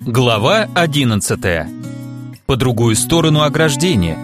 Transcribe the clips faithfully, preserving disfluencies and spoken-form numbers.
Глава одиннадцатая. По другую сторону ограждения.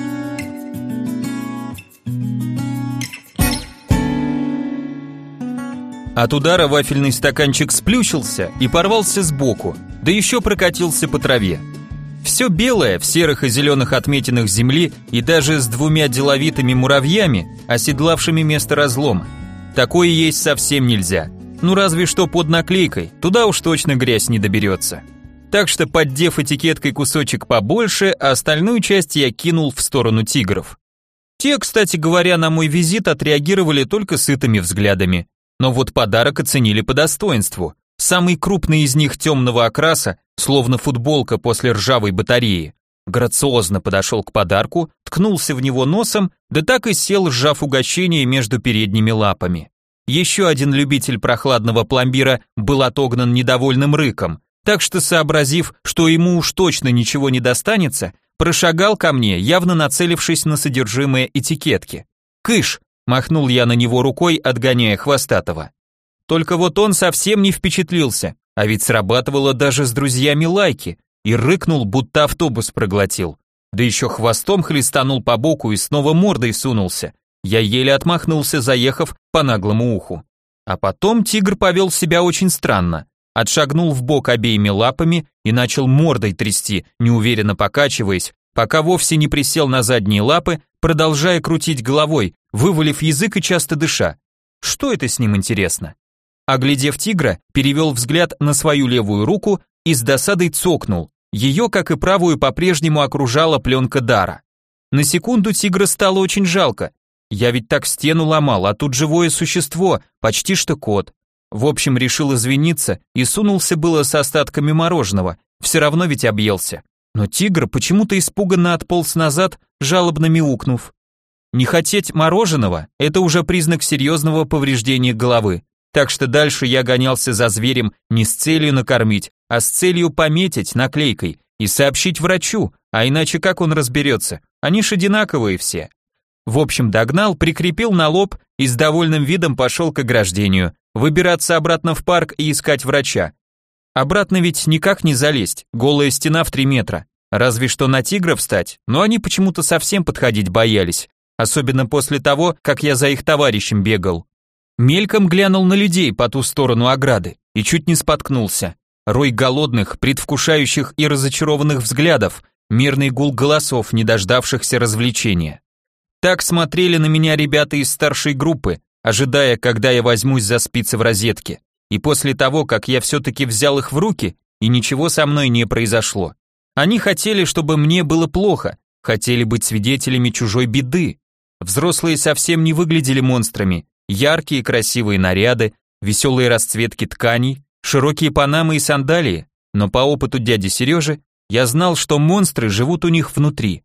От удара вафельный стаканчик сплющился и порвался сбоку, да еще прокатился по траве. Все белое, в серых и зеленых отметинах земли и даже с двумя деловитыми муравьями, оседлавшими место разлома. Такое есть совсем нельзя. Ну разве что под наклейкой, туда уж точно грязь не доберется. Так что, поддев этикеткой кусочек побольше, а остальную часть я кинул в сторону тигров. Те, кстати говоря, на мой визит отреагировали только сытыми взглядами. Но вот подарок оценили по достоинству. Самый крупный из них темного окраса, словно футболка после ржавой батареи, грациозно подошел к подарку, ткнулся в него носом, да так и сел, сжав угощение между передними лапами. Еще один любитель прохладного пломбира был отогнан недовольным рыком, так что, сообразив, что ему уж точно ничего не достанется, прошагал ко мне, явно нацелившись на содержимое этикетки. «Кыш!» – махнул я на него рукой, отгоняя хвостатого. Только вот он совсем не впечатлился, а ведь срабатывало даже с друзьями лайки, и рыкнул, будто автобус проглотил. Да еще хвостом хлестанул по боку и снова мордой сунулся. Я еле отмахнулся, заехав по наглому уху. А потом тигр повел себя очень странно. Отшагнул вбок обеими лапами и начал мордой трясти, неуверенно покачиваясь, пока вовсе не присел на задние лапы, продолжая крутить головой, вывалив язык и часто дыша. Что это с ним интересно? Оглядев тигра, перевел взгляд на свою левую руку и с досадой цокнул. Ее, как и правую, по-прежнему окружала пленка дара. На секунду тигра стало очень жалко. Я ведь так стену ломал, а тут живое существо, почти что кот. В общем, решил извиниться и сунулся было с остатками мороженого, все равно ведь объелся. Но тигр почему-то испуганно отполз назад, жалобно мяукнув. Не хотеть мороженого – это уже признак серьезного повреждения головы, так что дальше я гонялся за зверем не с целью накормить, а с целью пометить наклейкой и сообщить врачу, а иначе как он разберется, они ж одинаковые все. В общем, догнал, прикрепил на лоб и с довольным видом пошел к ограждению, выбираться обратно в парк и искать врача. Обратно ведь никак не залезть, голая стена в три метра, разве что на тигра встать, но они почему-то совсем подходить боялись, особенно после того, как я за их товарищем бегал. Мельком глянул на людей по ту сторону ограды и чуть не споткнулся. Рой голодных, предвкушающих и разочарованных взглядов, мирный гул голосов, не дождавшихся развлечения. Так смотрели на меня ребята из старшей группы, ожидая, когда я возьмусь за спицы в розетке. И после того, как я все-таки взял их в руки, и ничего со мной не произошло. Они хотели, чтобы мне было плохо, хотели быть свидетелями чужой беды. Взрослые совсем не выглядели монстрами. Яркие красивые наряды, веселые расцветки тканей, широкие панамы и сандалии. Но по опыту дяди Сережи я знал, что монстры живут у них внутри.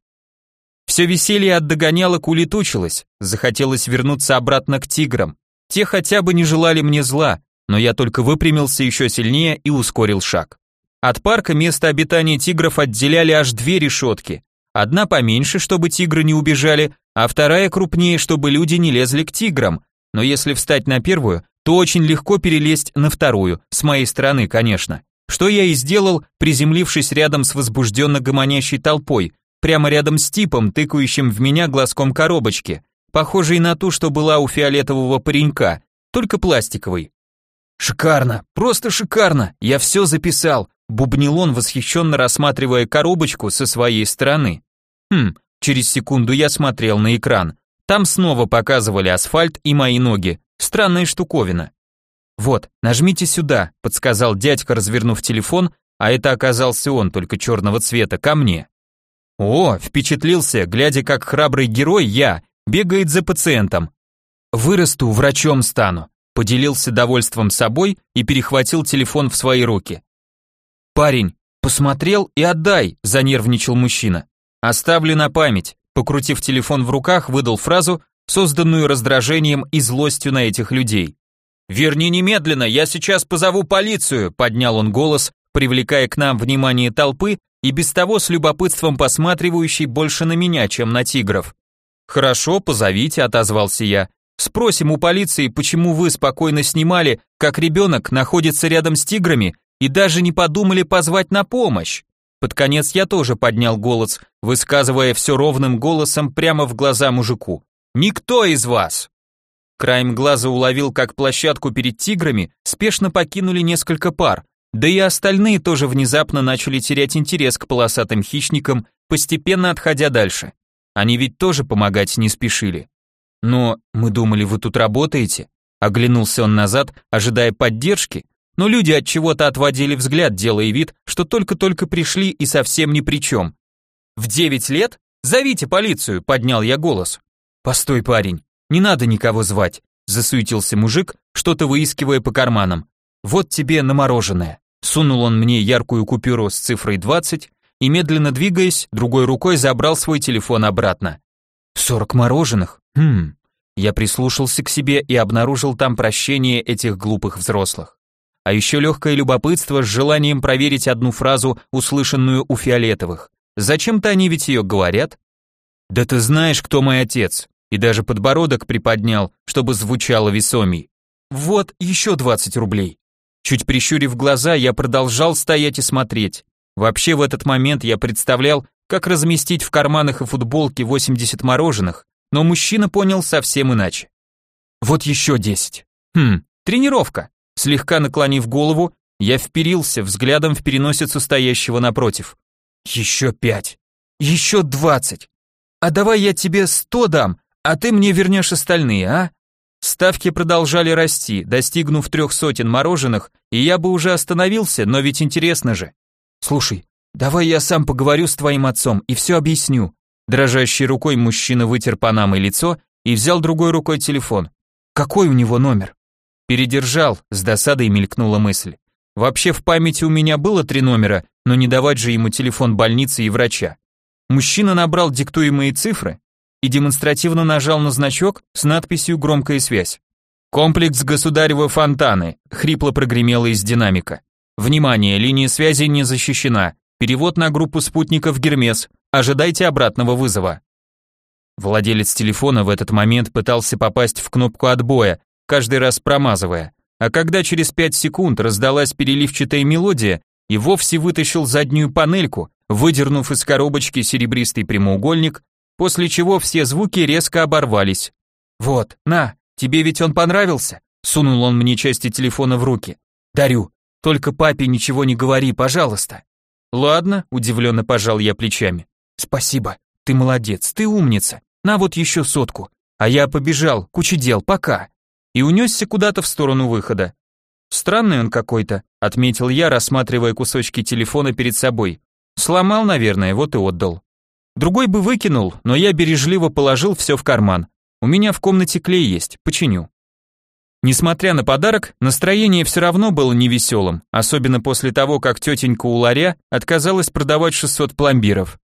Все веселье от догонялок улетучилось, захотелось вернуться обратно к тиграм. Те хотя бы не желали мне зла, но я только выпрямился еще сильнее и ускорил шаг. От парка место обитания тигров отделяли аж две решетки. Одна поменьше, чтобы тигры не убежали, а вторая крупнее, чтобы люди не лезли к тиграм. Но если встать на первую, то очень легко перелезть на вторую, с моей стороны, конечно. Что я и сделал, приземлившись рядом с возбужденно гомонящей толпой, прямо рядом с типом, тыкающим в меня глазком коробочки, похожей на ту, что была у фиолетового паренька, только пластиковой. «Шикарно, просто шикарно, я все записал», бубнил он, восхищенно рассматривая коробочку со своей стороны. Хм, через секунду я смотрел на экран. Там снова показывали асфальт и мои ноги, странная штуковина. «Вот, нажмите сюда», подсказал дядька, развернув телефон, а это оказался он, только черного цвета, ко мне. О, впечатлился, глядя, как храбрый герой я бегает за пациентом. Вырасту, врачом стану, поделился довольством собой и перехватил телефон в свои руки. Парень, посмотрел и отдай, занервничал мужчина. Оставлю на память, покрутив телефон в руках, выдал фразу, созданную раздражением и злостью на этих людей. Верни немедленно, я сейчас позову полицию, поднял он голос, привлекая к нам внимание толпы, и без того с любопытством посматривающий больше на меня, чем на тигров. «Хорошо, позовите», — отозвался я. «Спросим у полиции, почему вы спокойно снимали, как ребенок находится рядом с тиграми, и даже не подумали позвать на помощь. Под конец я тоже поднял голос, высказывая все ровным голосом прямо в глаза мужику. «Никто из вас!» Краем глаза уловил, как площадку перед тиграми спешно покинули несколько пар, да и остальные тоже внезапно начали терять интерес к полосатым хищникам, постепенно отходя дальше. Они ведь тоже помогать не спешили. «Но мы думали, вы тут работаете?» Оглянулся он назад, ожидая поддержки, но люди от чего-то отводили взгляд, делая вид, что только-только пришли и совсем ни при чем. «В девять лет? Зовите полицию!» — поднял я голос. «Постой, парень, не надо никого звать», — засуетился мужик, что-то выискивая по карманам. «Вот тебе на мороженое». Сунул он мне яркую купюру с цифрой двадцать и, медленно двигаясь, другой рукой забрал свой телефон обратно. «Сорок мороженых? Хм...» Я прислушался к себе и обнаружил там прощение этих глупых взрослых. А еще легкое любопытство с желанием проверить одну фразу, услышанную у Фиолетовых. Зачем-то они ведь ее говорят. «Да ты знаешь, кто мой отец», и даже подбородок приподнял, чтобы звучало весомей. «Вот еще двадцать рублей». Чуть прищурив глаза, я продолжал стоять и смотреть. Вообще в этот момент я представлял, как разместить в карманах и футболке восемьдесят мороженых, но мужчина понял совсем иначе. «Вот еще десять». Хм, тренировка. Слегка наклонив голову, я вперился взглядом в переносицу стоящего напротив. «Еще пять. Еще двадцать. А давай я тебе сто дам, а ты мне вернешь остальные, а?» Ставки продолжали расти, достигнув трех сотен мороженых, и я бы уже остановился, но ведь интересно же. «Слушай, давай я сам поговорю с твоим отцом и все объясню». Дрожащей рукой мужчина вытер панамой лицо и взял другой рукой телефон. «Какой у него номер?» Передержал, с досадой мелькнула мысль. Вообще в памяти у меня было три номера, но не давать же ему телефон больницы и врача. Мужчина набрал диктуемые цифры и демонстративно нажал на значок с надписью «Громкая связь». «Комплекс Государева Фонтаны», хрипло прогремело из динамика. «Внимание, линия связи не защищена. Перевод на группу спутников Гермес. Ожидайте обратного вызова». Владелец телефона в этот момент пытался попасть в кнопку отбоя, каждый раз промазывая, а когда через пять секунд раздалась переливчатая мелодия, и вовсе вытащил заднюю панельку, выдернув из коробочки серебристый прямоугольник, после чего все звуки резко оборвались. «Вот, на, тебе ведь он понравился?» Сунул он мне части телефона в руки. «Дарю, только папе ничего не говори, пожалуйста». «Ладно», удивленно пожал я плечами. «Спасибо, ты молодец, ты умница, на вот еще сотку, а я побежал, куча дел, пока». И унесся куда-то в сторону выхода. «Странный он какой-то», отметил я, рассматривая кусочки телефона перед собой. «Сломал, наверное, вот и отдал». Другой бы выкинул, но я бережливо положил все в карман. У меня в комнате клей есть, починю. Несмотря на подарок, настроение все равно было невеселым, особенно после того, как тетенька у ларя отказалась продавать шестьсот пломбиров.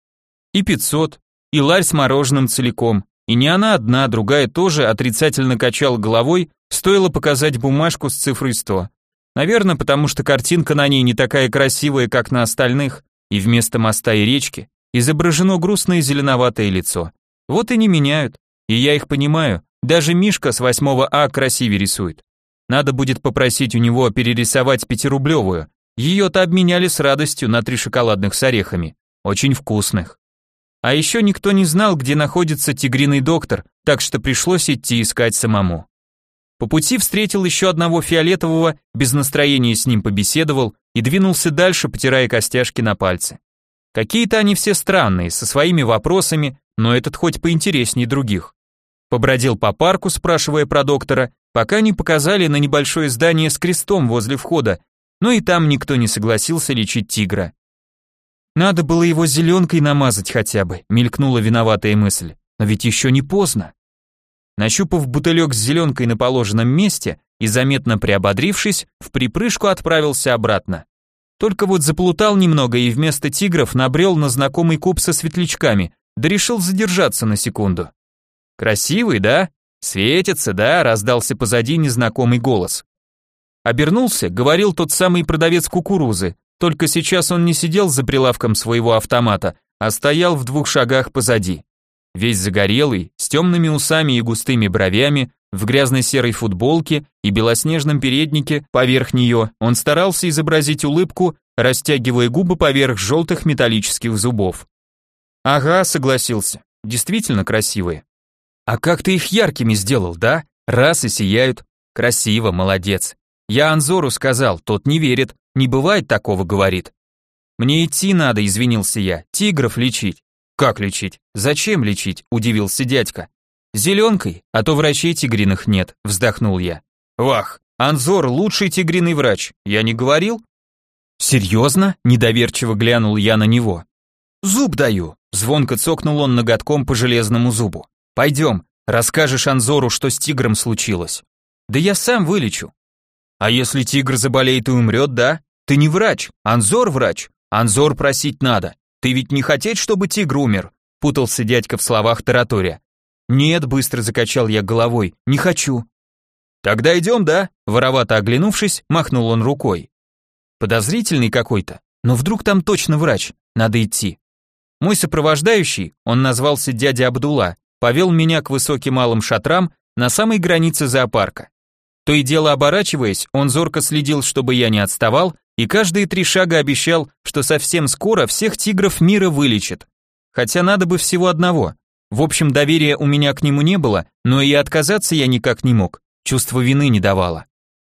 И пятьсот, и ларь с мороженым целиком, и не она одна, другая тоже отрицательно качала головой, стоило показать бумажку с цифрой сто. Наверное, потому что картинка на ней не такая красивая, как на остальных, и вместо моста и речки изображено грустное зеленоватое лицо. Вот и не меняют, и я их понимаю. Даже Мишка с восьмого А красивее рисует. Надо будет попросить у него перерисовать пятирублевую. Ее-то обменяли с радостью на три шоколадных с орехами. Очень вкусных. А еще никто не знал, где находится тигриный доктор, так что пришлось идти искать самому. По пути встретил еще одного фиолетового, без настроения с ним побеседовал и двинулся дальше, потирая костяшки на пальцы. Какие-то они все странные, со своими вопросами, но этот хоть поинтереснее других. Побродил по парку, спрашивая про доктора, пока не показали на небольшое здание с крестом возле входа, но и там никто не согласился лечить тигра. Надо было его зеленкой намазать хотя бы, мелькнула виноватая мысль, но ведь еще не поздно. Нащупав бутылек с зеленкой на положенном месте и заметно приободрившись, в припрыжку отправился обратно. Только вот заплутал немного и вместо тигров набрел на знакомый куб со светлячками, да решил задержаться на секунду. «Красивый, да? Светится, да?» — раздался позади незнакомый голос. Обернулся, говорил тот самый продавец кукурузы, только сейчас он не сидел за прилавком своего автомата, а стоял в двух шагах позади. Весь загорелый, с темными усами и густыми бровями, в грязной серой футболке и белоснежном переднике поверх нее, он старался изобразить улыбку, растягивая губы поверх желтых металлических зубов. «Ага», — согласился, — «действительно красивые». «А как ты их яркими сделал, да? Раз и сияют. Красиво, молодец. Я Анзору сказал, тот не верит, не бывает такого, говорит». «Мне идти надо», — извинился я, — «тигров лечить». «Как лечить? Зачем лечить?» — удивился дядька. «Зеленкой, а то врачей тигриных нет», — вздохнул я. «Вах, Анзор лучший тигриный врач, я не говорил?» «Серьезно?» — недоверчиво глянул я на него. «Зуб даю», — звонко цокнул он ноготком по железному зубу. «Пойдем, расскажешь Анзору, что с тигром случилось». «Да я сам вылечу». «А если тигр заболеет и умрет, да? Ты не врач, Анзор врач, Анзор просить надо. Ты ведь не хотеть, чтобы тигр умер?» — путался дядька в словах тараторя. «Нет», — быстро закачал я головой, — «не хочу». «Тогда идем, да?» — воровато оглянувшись, махнул он рукой. Подозрительный какой-то, но вдруг там точно врач, надо идти. Мой сопровождающий, он назвался дядя Абдулла, повел меня к высоким малым шатрам на самой границе зоопарка. То и дело оборачиваясь, он зорко следил, чтобы я не отставал, и каждые три шага обещал, что совсем скоро всех тигров мира вылечит. Хотя надо бы всего одного. В общем, доверия у меня к нему не было, но и отказаться я никак не мог, чувство вины не давало.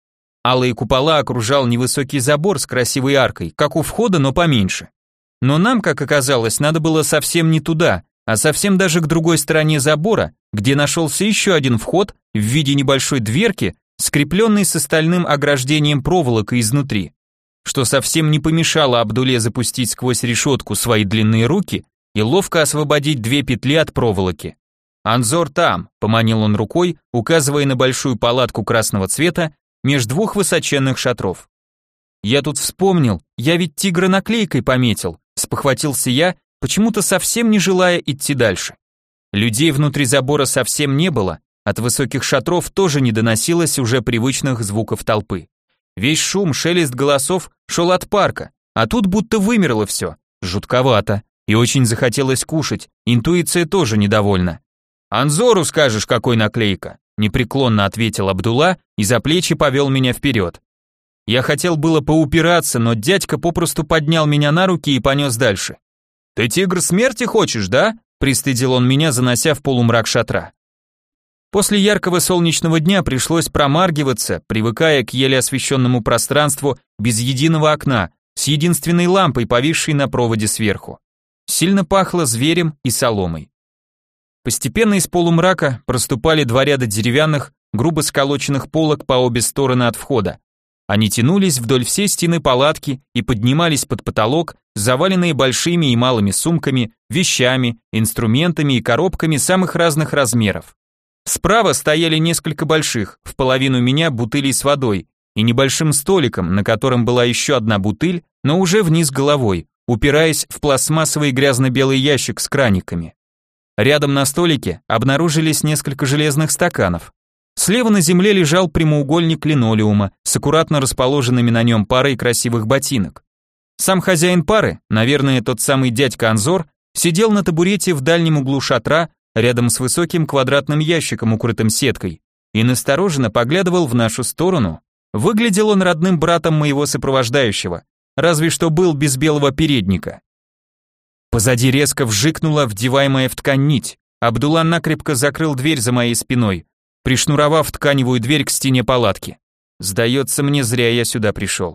Алые купола окружал невысокий забор с красивой аркой, как у входа, но поменьше. Но нам, как оказалось, надо было совсем не туда, а совсем даже к другой стороне забора, где нашелся еще один вход в виде небольшой дверки, скрепленной с стальным ограждением проволокой изнутри, что совсем не помешало Абдуле запустить сквозь решетку свои длинные руки и ловко освободить две петли от проволоки. «Анзор там», — поманил он рукой, указывая на большую палатку красного цвета меж двух высоченных шатров. «Я тут вспомнил, я ведь тигра наклейкой пометил», — спохватился я, почему-то совсем не желая идти дальше. Людей внутри забора совсем не было, от высоких шатров тоже не доносилось уже привычных звуков толпы. Весь шум, шелест голосов шел от парка, а тут будто вымерло все. Жутковато. И очень захотелось кушать, интуиция тоже недовольна. «Анзору скажешь, какой наклейка», непреклонно ответил Абдулла и за плечи повел меня вперед. Я хотел было поупираться, но дядька попросту поднял меня на руки и понес дальше. «Ты тигр смерти хочешь, да?» пристыдил он меня, занося в полумрак шатра. После яркого солнечного дня пришлось промаргиваться, привыкая к еле освещенному пространству без единого окна, с единственной лампой, повисшей на проводе сверху. Сильно пахло зверем и соломой. Постепенно из полумрака проступали два ряда деревянных, грубо сколоченных полок по обе стороны от входа. Они тянулись вдоль всей стены палатки и поднимались под потолок, заваленные большими и малыми сумками, вещами, инструментами и коробками самых разных размеров. Справа стояли несколько больших, в половину меня, бутылей с водой и небольшим столиком, на котором была еще одна бутыль, но уже вниз головой, упираясь в пластмассовый грязно-белый ящик с краниками. Рядом на столике обнаружились несколько железных стаканов. Слева на земле лежал прямоугольник линолеума с аккуратно расположенными на нем парой красивых ботинок. Сам хозяин пары, наверное, тот самый дядька Анзор, сидел на табурете в дальнем углу шатра, рядом с высоким квадратным ящиком, укрытым сеткой, и настороженно поглядывал в нашу сторону. Выглядел он родным братом моего сопровождающего, разве что был без белого передника. Позади резко вжикнула вдеваемая в ткань нить. Абдулла накрепко закрыл дверь за моей спиной, пришнуровав тканевую дверь к стене палатки. Сдается мне, зря я сюда пришел.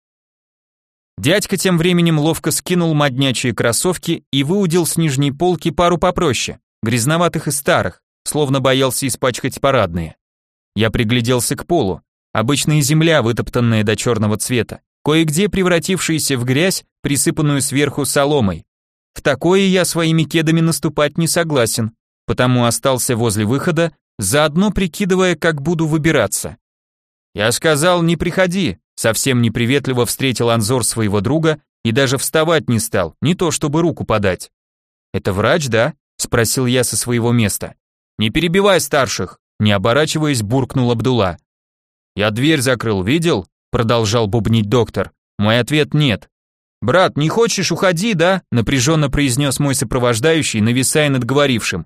Дядька тем временем ловко скинул моднячие кроссовки и выудил с нижней полки пару попроще, грязноватых и старых, словно боялся испачкать парадные. Я пригляделся к полу. Обычная земля, вытоптанная до черного цвета, кое-где превратившаяся в грязь, присыпанную сверху соломой. В такое я своими кедами наступать не согласен, потому остался возле выхода, заодно прикидывая, как буду выбираться. «Я сказал, не приходи», совсем неприветливо встретил Анзор своего друга и даже вставать не стал, не то чтобы руку подать. «Это врач, да?» спросил я со своего места. «Не перебивай старших», не оборачиваясь, буркнул Абдулла. «Я дверь закрыл, видел?» продолжал бубнить доктор. Мой ответ нет. «Брат, не хочешь, уходи, да?» напряженно произнес мой сопровождающий, нависая над говорившим.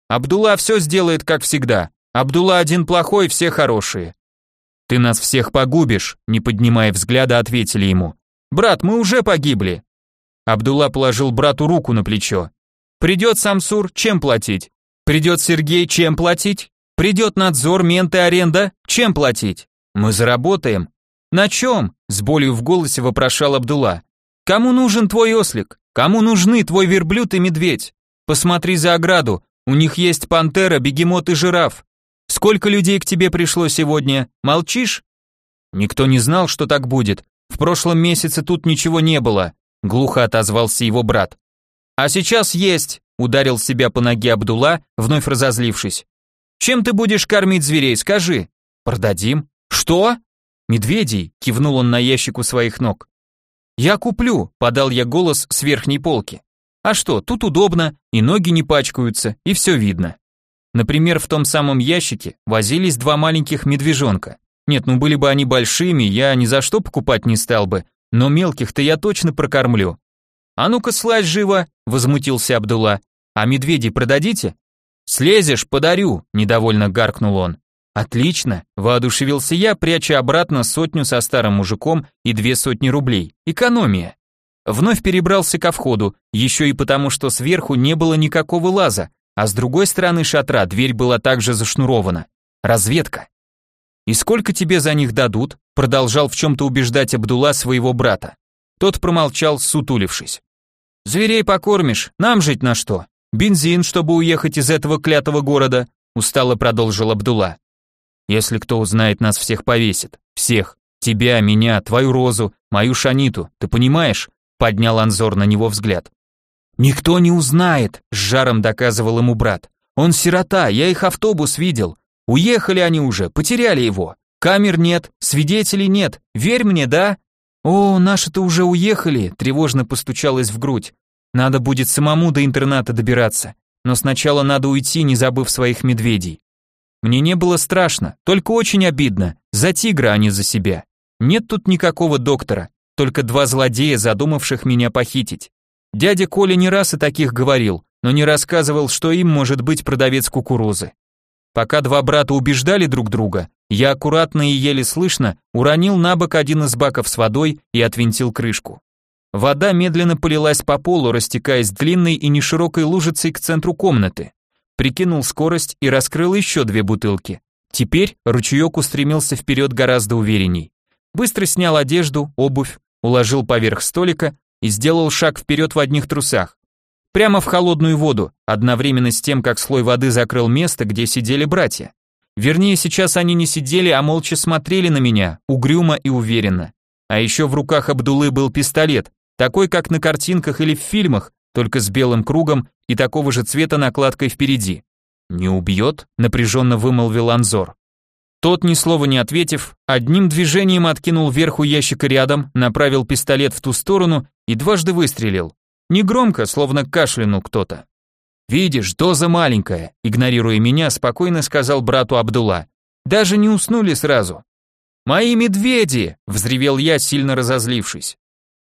Абдулла все сделает, как всегда. Абдулла один плохой, все хорошие. Ты нас всех погубишь, не поднимая взгляда, ответили ему. Брат, мы уже погибли. Абдулла положил брату руку на плечо. Придет Самсур, чем платить? Придет Сергей, чем платить? Придет надзор, менты, аренда, чем платить? Мы заработаем. На чем? С болью в голосе вопрошал Абдулла. Кому нужен твой ослик? Кому нужны твой верблюд и медведь? Посмотри за ограду, у них есть пантера, бегемот и жираф. Сколько людей к тебе пришло сегодня? Молчишь? Никто не знал, что так будет. В прошлом месяце тут ничего не было, глухо отозвался его брат. А сейчас есть, ударил себя по ноге Абдулла, вновь разозлившись. Чем ты будешь кормить зверей, скажи? Продадим. Что? Медведей, кивнул он на ящик у своих ног. Я куплю, подал я голос с верхней полки. А что, тут удобно, и ноги не пачкаются, и все видно. Например, в том самом ящике возились два маленьких медвежонка. Нет, ну были бы они большими, я ни за что покупать не стал бы, но мелких-то я точно прокормлю. А ну-ка слазь живо, возмутился Абдулла. А медведей продадите? Слезешь, подарю, недовольно гаркнул он. Отлично, воодушевился я, пряча обратно сотню со старым мужиком и две сотни рублей. Экономия. Вновь перебрался ко входу, еще и потому, что сверху не было никакого лаза, а с другой стороны шатра дверь была также зашнурована. Разведка. «И сколько тебе за них дадут?» Продолжал в чем-то убеждать Абдулла своего брата. Тот промолчал, сутулившись. «Зверей покормишь, нам жить на что? Бензин, чтобы уехать из этого клятого города», устало продолжил Абдулла. «Если кто узнает, нас всех повесит. Всех. Тебя, меня, твою Розу, мою Шаниту. Ты понимаешь?» Поднял Анзор на него взгляд. «Никто не узнает», — с жаром доказывал ему брат. «Он сирота, я их автобус видел. Уехали они уже, потеряли его. Камер нет, свидетелей нет. Верь мне, да?» «О, наши-то уже уехали», — тревожно постучалась в грудь. «Надо будет самому до интерната добираться. Но сначала надо уйти, не забыв своих медведей». Мне не было страшно, только очень обидно. За тигра, а не за себя. Нет тут никакого доктора, только два злодея, задумавших меня похитить. Дядя Коля не раз о таких говорил, но не рассказывал, что им может быть продавец кукурузы. Пока два брата убеждали друг друга, я аккуратно и еле слышно уронил на бок один из баков с водой и отвинтил крышку. Вода медленно полилась по полу, растекаясь длинной и неширокой лужицей к центру комнаты. Прикинул скорость и раскрыл еще две бутылки. Теперь ручеек устремился вперед гораздо уверенней. Быстро снял одежду, обувь, уложил поверх столика и сделал шаг вперед в одних трусах. Прямо в холодную воду, одновременно с тем, как слой воды закрыл место, где сидели братья. Вернее, сейчас они не сидели, а молча смотрели на меня, угрюмо и уверенно. А еще в руках Абдуллы был пистолет, такой, как на картинках или в фильмах, только с белым кругом и такого же цвета накладкой впереди. «Не убьет?» — напряженно вымолвил Анзор. Тот, ни слова не ответив, одним движением откинул вверху ящика рядом, направил пистолет в ту сторону и дважды выстрелил. Негромко, словно кашлянул кто-то. «Видишь, доза маленькая», — игнорируя меня, спокойно сказал брату Абдулла. «Даже не уснули сразу». «Мои медведи!» — взревел я, сильно разозлившись.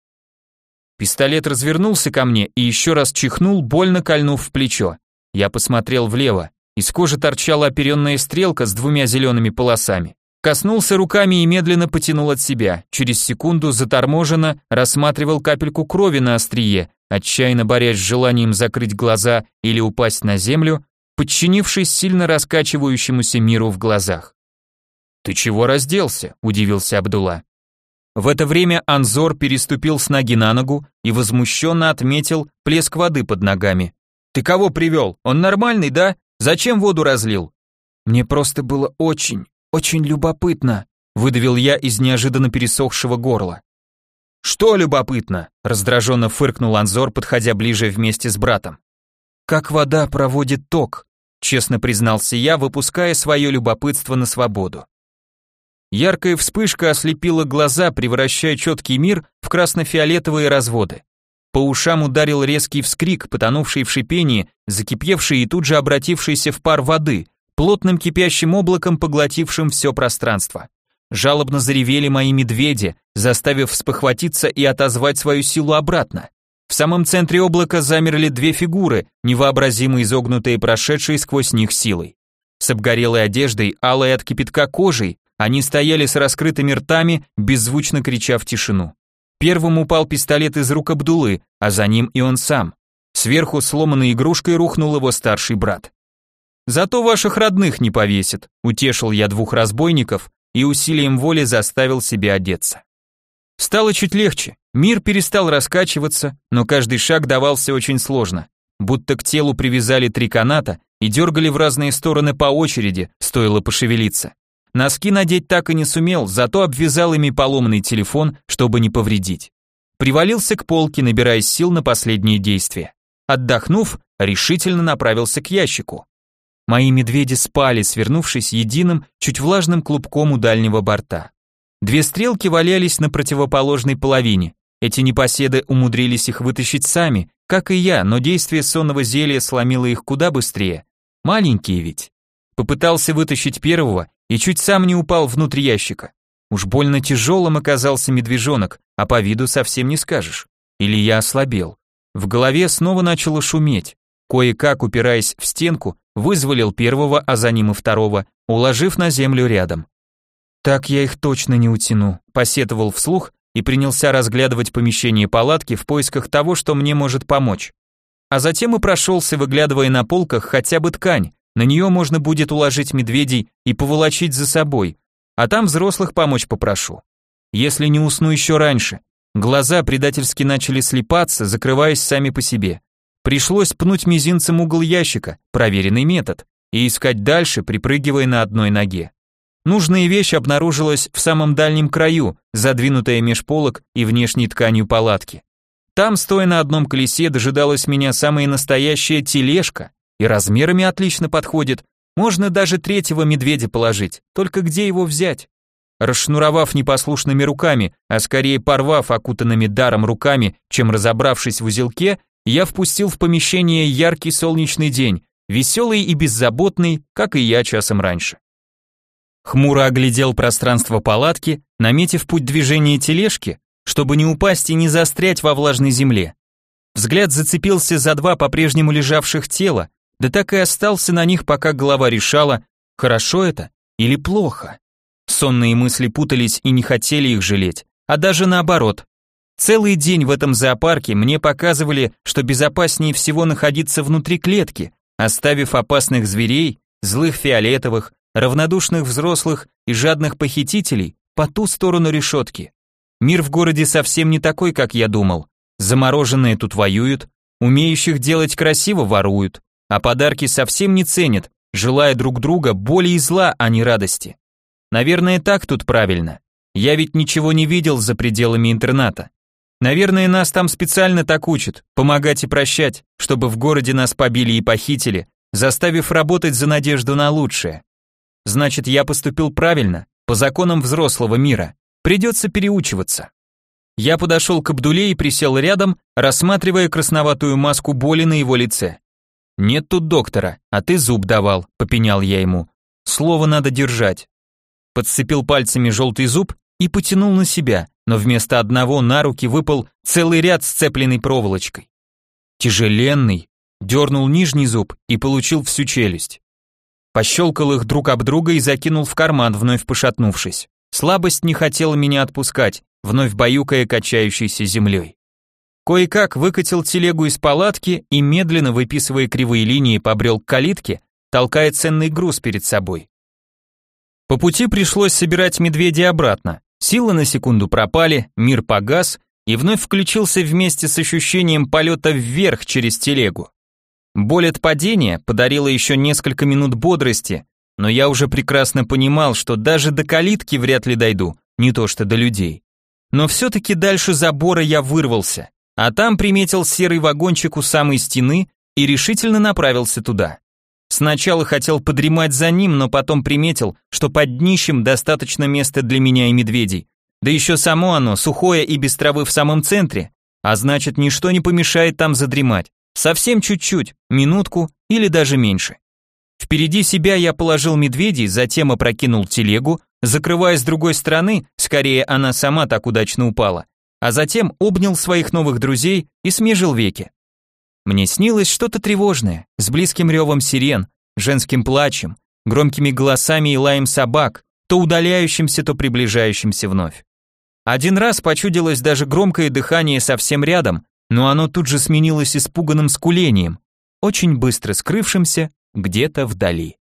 Пистолет развернулся ко мне и еще раз чихнул, больно кольнув в плечо. Я посмотрел влево. Из кожи торчала оперенная стрелка с двумя зелеными полосами. Коснулся руками и медленно потянул от себя. Через секунду заторможенно рассматривал капельку крови на острие, отчаянно борясь с желанием закрыть глаза или упасть на землю, подчинившись сильно раскачивающемуся миру в глазах. «Ты чего разделся?» – удивился Абдулла. В это время Анзор переступил с ноги на ногу и возмущенно отметил плеск воды под ногами. «Ты кого привел? Он нормальный, да? Зачем воду разлил?» «Мне просто было очень, очень любопытно», выдавил я из неожиданно пересохшего горла. «Что любопытно?» раздраженно фыркнул Анзор, подходя ближе вместе с братом. «Как вода проводит ток», честно признался я, выпуская свое любопытство на свободу. Яркая вспышка ослепила глаза, превращая четкий мир в красно-фиолетовые разводы. По ушам ударил резкий вскрик, потонувший в шипении, закипевший и тут же обратившийся в пар воды, плотным кипящим облаком поглотившим все пространство. Жалобно заревели мои медведи, заставив спохватиться и отозвать свою силу обратно. В самом центре облака замерли две фигуры, невообразимо изогнутые, прошедшие сквозь них силой. С обгорелой одеждой, алой от кипятка кожей, они стояли с раскрытыми ртами, беззвучно крича в тишину. Первым упал пистолет из рук Абдулы, а за ним и он сам. Сверху сломанной игрушкой рухнул его старший брат. «Зато ваших родных не повесят», — утешил я двух разбойников и усилием воли заставил себя одеться. Стало чуть легче, мир перестал раскачиваться, но каждый шаг давался очень сложно, будто к телу привязали три каната и дергали в разные стороны по очереди, стоило пошевелиться. Носки надеть так и не сумел, зато обвязал ими поломанный телефон, чтобы не повредить. Привалился к полке, набираясь сил на последние действия. Отдохнув, решительно направился к ящику. Мои медведи спали, свернувшись единым, чуть влажным клубком у дальнего борта. Две стрелки валялись на противоположной половине. Эти непоседы умудрились их вытащить сами, как и я, но действие сонного зелья сломило их куда быстрее. Маленькие ведь. Попытался вытащить первого и чуть сам не упал внутрь ящика. Уж больно тяжелым оказался медвежонок, а по виду совсем не скажешь. Или я ослабел. В голове снова начало шуметь. Кое-как, упираясь в стенку, вызволил первого, а за ним и второго, уложив на землю рядом. «Так я их точно не утяну», — посетовал вслух и принялся разглядывать помещение палатки в поисках того, что мне может помочь. А затем и прошелся, выглядывая на полках хотя бы ткань, на нее можно будет уложить медведей и поволочить за собой, а там взрослых помочь попрошу. Если не усну еще раньше. Глаза предательски начали слипаться, закрываясь сами по себе. Пришлось пнуть мизинцем угол ящика, проверенный метод, и искать дальше, припрыгивая на одной ноге. Нужная вещь обнаружилась в самом дальнем краю, задвинутая меж полок и внешней тканью палатки. Там, стоя на одном колесе, дожидалась меня самая настоящая тележка, и размерами отлично подходит, можно даже третьего медведя положить, только где его взять? Расшнуровав непослушными руками, а скорее порвав окутанными даром руками, чем разобравшись в узелке, я впустил в помещение яркий солнечный день, веселый и беззаботный, как и я часом раньше. Хмуро оглядел пространство палатки, наметив путь движения тележки, чтобы не упасть и не застрять во влажной земле. Взгляд зацепился за два по-прежнему лежавших тела, да так и остался на них, пока голова решала, хорошо это или плохо. Сонные мысли путались и не хотели их жалеть, а даже наоборот. Целый день в этом зоопарке мне показывали, что безопаснее всего находиться внутри клетки, оставив опасных зверей, злых фиолетовых, равнодушных взрослых и жадных похитителей по ту сторону решетки. Мир в городе совсем не такой, как я думал. Замороженные тут воюют, умеющих делать красиво воруют, а подарки совсем не ценят, желая друг друга боли и зла, а не радости. Наверное, так тут правильно. Я ведь ничего не видел за пределами интерната. Наверное, нас там специально так учат, помогать и прощать, чтобы в городе нас побили и похитили, заставив работать за надежду на лучшее. Значит, я поступил правильно, по законам взрослого мира. Придется переучиваться. Я подошел к Абдуле и присел рядом, рассматривая красноватую маску боли на его лице. «Нет тут доктора, а ты зуб давал», — попенял я ему. «Слово надо держать». Подцепил пальцами желтый зуб и потянул на себя, но вместо одного на руки выпал целый ряд сцепленной проволочкой. Тяжеленный, дернул нижний зуб и получил всю челюсть. Пощелкал их друг об друга и закинул в карман, вновь пошатнувшись. Слабость не хотела меня отпускать, вновь баюкая качающейся землей. Кое-как выкатил телегу из палатки и, медленно выписывая кривые линии, побрел к калитке, толкая ценный груз перед собой. По пути пришлось собирать медведей обратно. Силы на секунду пропали, мир погас и вновь включился вместе с ощущением полета вверх через телегу. Боль от падения подарила еще несколько минут бодрости, но я уже прекрасно понимал, что даже до калитки вряд ли дойду, не то что до людей. Но все-таки дальше забора я вырвался, а там приметил серый вагончик у самой стены и решительно направился туда. Сначала хотел подремать за ним, но потом приметил, что под днищем достаточно места для меня и медведей. Да еще само оно, сухое и без травы в самом центре, а значит, ничто не помешает там задремать. Совсем чуть-чуть, минутку или даже меньше. Впереди себя я положил медведей, затем опрокинул телегу, закрывая с другой стороны, скорее она сама так удачно упала, а затем обнял своих новых друзей и смежил веки. Мне снилось что-то тревожное, с близким ревом сирен, женским плачем, громкими голосами и лаем собак, то удаляющимся, то приближающимся вновь. Один раз почудилось даже громкое дыхание совсем рядом, но оно тут же сменилось испуганным скулением, очень быстро скрывшимся где-то вдали.